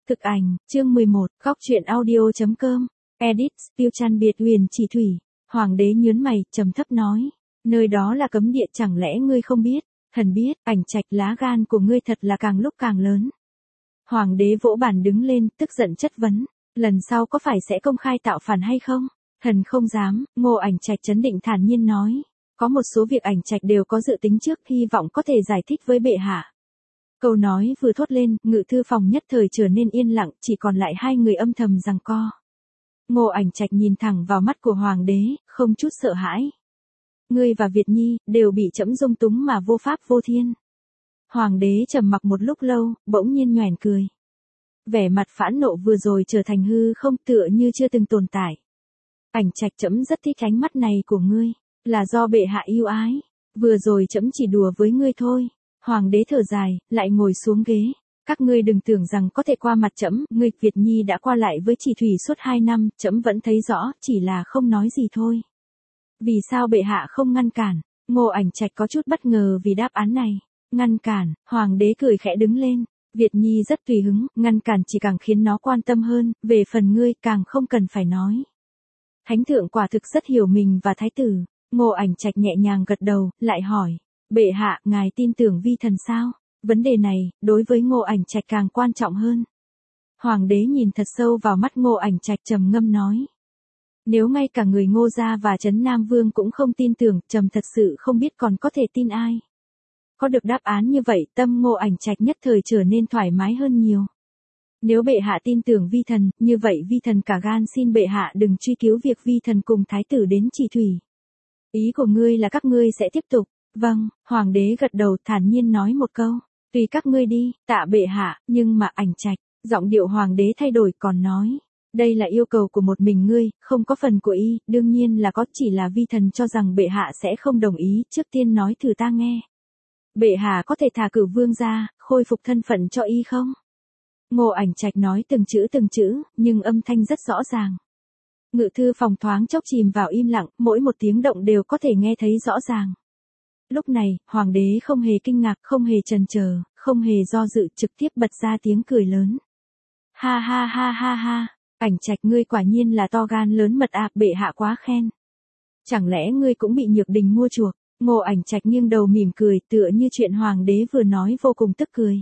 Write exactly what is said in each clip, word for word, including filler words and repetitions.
Thực ảnh, chương mười một, góc truyện audio.com, edit, Tiêu Trăn biệt huyền chỉ thủy. Hoàng đế nhớn mày, trầm thấp nói, nơi đó là cấm địa, chẳng lẽ ngươi không biết? Thần biết. Ảnh Trạch, lá gan của ngươi thật là càng lúc càng lớn. Hoàng đế vỗ bàn đứng lên, tức giận chất vấn, lần sau có phải sẽ công khai tạo phản hay không? Thần không dám. Ngô Ảnh Trạch trấn định thản nhiên nói, có một số việc Ảnh Trạch đều có dự tính trước, hy vọng có thể giải thích với bệ hạ. Câu nói vừa thốt lên, ngự thư phòng nhất thời trở nên yên lặng, chỉ còn lại hai người âm thầm giằng co. Ngô Ảnh Trạch nhìn thẳng vào mắt của hoàng đế, không chút sợ hãi. Ngươi và Việt Nhi, đều bị trẫm dung túng mà vô pháp vô thiên. Hoàng đế trầm mặc một lúc lâu, bỗng nhiên nhoẻn cười. Vẻ mặt phẫn nộ vừa rồi trở thành hư không, tựa như chưa từng tồn tại. Ảnh Trạch, trẫm rất thích ánh mắt này của ngươi, là do bệ hạ yêu ái. Vừa rồi trẫm chỉ đùa với ngươi thôi. Hoàng đế thở dài, lại ngồi xuống ghế. Các ngươi đừng tưởng rằng có thể qua mặt trẫm, ngươi, Việt Nhi đã qua lại với chỉ thủy suốt hai năm, trẫm vẫn thấy rõ, chỉ là không nói gì thôi. Vì sao bệ hạ không ngăn cản? Ngô Ảnh Trạch có chút bất ngờ vì đáp án này. Ngăn cản? Hoàng đế cười khẽ đứng lên. Việt Nhi rất tùy hứng, ngăn cản chỉ càng khiến nó quan tâm hơn, về phần ngươi càng không cần phải nói. Thánh thượng quả thực rất hiểu mình và thái tử. Ngô Ảnh Trạch nhẹ nhàng gật đầu, lại hỏi. Bệ hạ, ngài tin tưởng vi thần sao? Vấn đề này, đối với Ngô Ảnh Trạch càng quan trọng hơn. Hoàng đế nhìn thật sâu vào mắt Ngô Ảnh Trạch, trầm ngâm nói. Nếu ngay cả người Ngô gia và Trấn Nam Vương cũng không tin tưởng, trầm thật sự không biết còn có thể tin ai. Có được đáp án như vậy, tâm Ngô Ảnh Trạch nhất thời trở nên thoải mái hơn nhiều. Nếu bệ hạ tin tưởng vi thần, như vậy vi thần cả gan xin bệ hạ đừng truy cứu việc vi thần cùng thái tử đến chỉ thủy. Ý của ngươi là các ngươi sẽ tiếp tục. Vâng, hoàng đế gật đầu, thản nhiên nói một câu, tùy các ngươi đi. Tạ bệ hạ. Nhưng mà Ảnh Trạch, giọng điệu hoàng đế thay đổi, còn nói, đây là yêu cầu của một mình ngươi, không có phần của y. Đương nhiên là có, chỉ là vi thần cho rằng bệ hạ sẽ không đồng ý, trước tiên nói thử ta nghe. Bệ hạ có thể thả cử vương ra, khôi phục thân phận cho y không? Ngô Ảnh Trạch nói từng chữ từng chữ, nhưng âm thanh rất rõ ràng. Ngự thư phòng thoáng chốc chìm vào im lặng, mỗi một tiếng động đều có thể nghe thấy rõ ràng. Lúc này, hoàng đế không hề kinh ngạc, không hề chần chờ, không hề do dự, trực tiếp bật ra tiếng cười lớn. Ha ha ha ha ha, Ảnh Trạch, ngươi quả nhiên là to gan lớn mật à, bệ hạ quá khen. Chẳng lẽ ngươi cũng bị Nhược Đình mua chuộc? Ngô Ảnh Trạch nghiêng đầu mỉm cười, tựa như chuyện hoàng đế vừa nói vô cùng tức cười.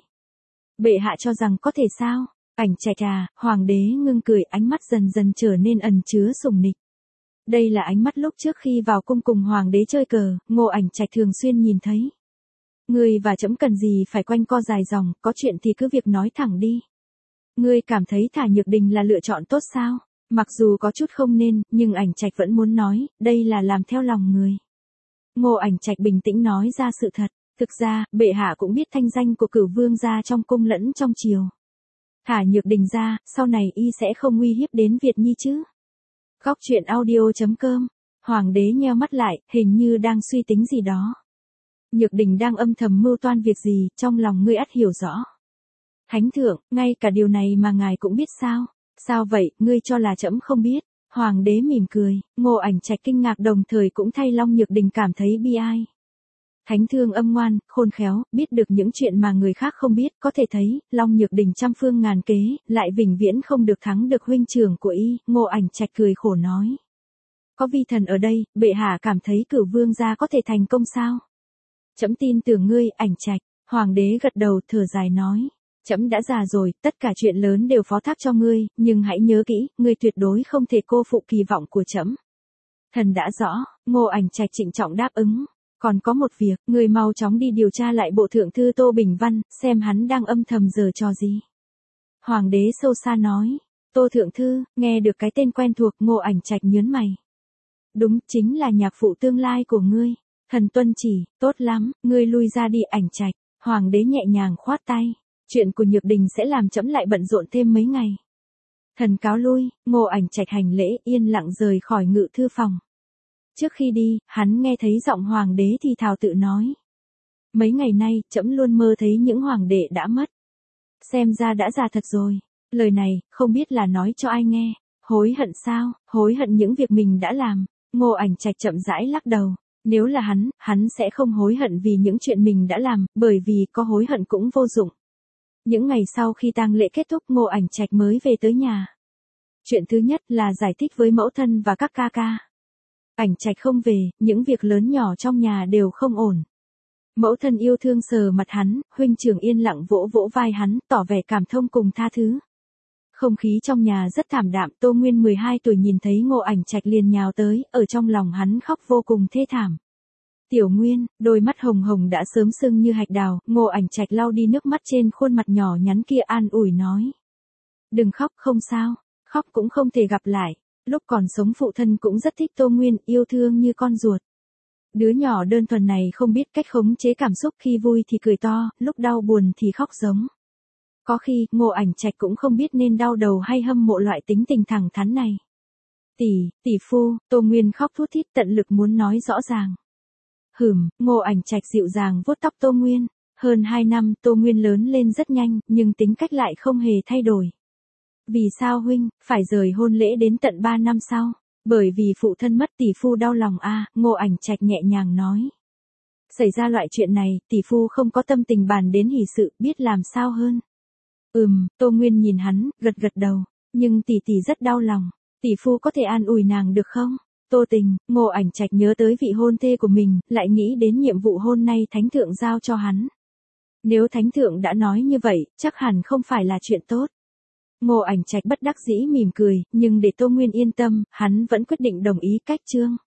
Bệ hạ cho rằng có thể sao? Ảnh Trạch à, hoàng đế ngưng cười, ánh mắt dần dần trở nên ẩn chứa sủng nịch. Đây là ánh mắt lúc trước khi vào cung cùng hoàng đế chơi cờ, Ngô Ảnh Trạch thường xuyên nhìn thấy. Ngươi và trẫm cần gì phải quanh co dài dòng, có chuyện thì cứ việc nói thẳng đi. Ngươi cảm thấy thả Nhược Đình là lựa chọn tốt sao? Mặc dù có chút không nên, nhưng Ảnh Trạch vẫn muốn nói, đây là làm theo lòng người. Ngô Ảnh Trạch bình tĩnh nói ra sự thật, thực ra, bệ hạ cũng biết thanh danh của Cửu Vương gia trong cung lẫn trong triều. Thả Nhược Đình ra, sau này y sẽ không nguy hiếp đến Việt Nhi chứ? Góc truyện audio.com, hoàng đế nheo mắt lại, hình như đang suy tính gì đó. Nhược Đình đang âm thầm mưu toan việc gì, trong lòng ngươi ắt hiểu rõ. Thánh thượng, ngay cả điều này mà ngài cũng biết sao? Sao vậy, ngươi cho là trẫm không biết? Hoàng đế mỉm cười. Ngô Ảnh Trạch kinh ngạc đồng thời cũng thay Long Nhược Đình cảm thấy bi ai. Thánh thương âm ngoan, khôn khéo, biết được những chuyện mà người khác không biết, có thể thấy, Long Nhược Đình trăm phương ngàn kế, lại vĩnh viễn không được thắng được huynh trưởng của y. Ngô Ảnh Trạch cười khổ nói. Có vi thần ở đây, bệ hạ cảm thấy Cửu Vương gia có thể thành công sao? Trẫm tin tưởng ngươi, Ảnh Trạch. Hoàng đế gật đầu, thở dài nói. Trẫm đã già rồi, tất cả chuyện lớn đều phó thác cho ngươi, nhưng hãy nhớ kỹ, ngươi tuyệt đối không thể cô phụ kỳ vọng của trẫm. Thần đã rõ. Ngô Ảnh Trạch trịnh trọng đáp ứng. Còn có một việc, người mau chóng đi điều tra lại bộ thượng thư Tô Bình Văn, xem hắn đang âm thầm giở trò gì. Hoàng đế sâu xa nói. Tô thượng thư, nghe được cái tên quen thuộc, Ngô Ảnh Trạch nhớn mày. Đúng, chính là nhạc phụ tương lai của ngươi. Thần tuân chỉ. Tốt lắm, ngươi lui ra đi, Ảnh Trạch. Hoàng đế nhẹ nhàng khoát tay. Chuyện của Nhược Đình sẽ làm trẫm lại bận rộn thêm mấy ngày. Thần cáo lui. Ngô Ảnh Trạch hành lễ, yên lặng rời khỏi ngự thư phòng. Trước khi đi, hắn nghe thấy giọng hoàng đế thì thào tự nói. Mấy ngày nay, trẫm luôn mơ thấy những hoàng đệ đã mất. Xem ra đã già thật rồi. Lời này, không biết là nói cho ai nghe. Hối hận sao? Hối hận những việc mình đã làm. Ngô Ảnh Trạch chậm rãi lắc đầu. Nếu là hắn, hắn sẽ không hối hận vì những chuyện mình đã làm, bởi vì có hối hận cũng vô dụng. Những ngày sau khi tang lễ kết thúc, Ngô Ảnh Trạch mới về tới nhà. Chuyện thứ nhất là giải thích với mẫu thân và các ca ca. Ảnh Trạch không về, những việc lớn nhỏ trong nhà đều không ổn. Mẫu thân yêu thương sờ mặt hắn, huynh trưởng yên lặng vỗ vỗ vai hắn, tỏ vẻ cảm thông cùng tha thứ. Không khí trong nhà rất thảm đạm, Tô Nguyên mười hai tuổi nhìn thấy Ngô Ảnh Trạch liền nhào tới, ở trong lòng hắn khóc vô cùng thê thảm. Tiểu Nguyên, đôi mắt hồng hồng đã sớm sưng như hạch đào, Ngô Ảnh Trạch lau đi nước mắt trên khuôn mặt nhỏ nhắn kia an ủi nói. Đừng khóc, không sao, khóc cũng không thể gặp lại. Lúc còn sống phụ thân cũng rất thích Tô Nguyên, yêu thương như con ruột. Đứa nhỏ đơn thuần này không biết cách khống chế cảm xúc, khi vui thì cười to, lúc đau buồn thì khóc giống. Có khi, Ngô Ảnh Trạch cũng không biết nên đau đầu hay hâm mộ loại tính tình thẳng thắn này. Tỷ, tỷ phu, Tô Nguyên khóc thút thít tận lực muốn nói rõ ràng. Hửm, Ngô Ảnh Trạch dịu dàng vuốt tóc Tô Nguyên. Hơn hai năm, Tô Nguyên lớn lên rất nhanh, nhưng tính cách lại không hề thay đổi. Vì sao huynh, phải rời hôn lễ đến tận ba năm sau? Bởi vì phụ thân mất, tỷ phu đau lòng a, à, Ngô Ảnh Trạch nhẹ nhàng nói. Xảy ra loại chuyện này, tỷ phu không có tâm tình bàn đến hỷ sự, biết làm sao hơn. Ừm, Tô Nguyên nhìn hắn, gật gật đầu, nhưng tỷ tỷ rất đau lòng, tỷ phu có thể an ủi nàng được không? Tô Tình, Ngô Ảnh Trạch nhớ tới vị hôn thê của mình, lại nghĩ đến nhiệm vụ hôm nay thánh thượng giao cho hắn. Nếu thánh thượng đã nói như vậy, chắc hẳn không phải là chuyện tốt. Ngô Ảnh Trạch bất đắc dĩ mỉm cười, nhưng để Tô Nguyên yên tâm, hắn vẫn quyết định đồng ý cách chương.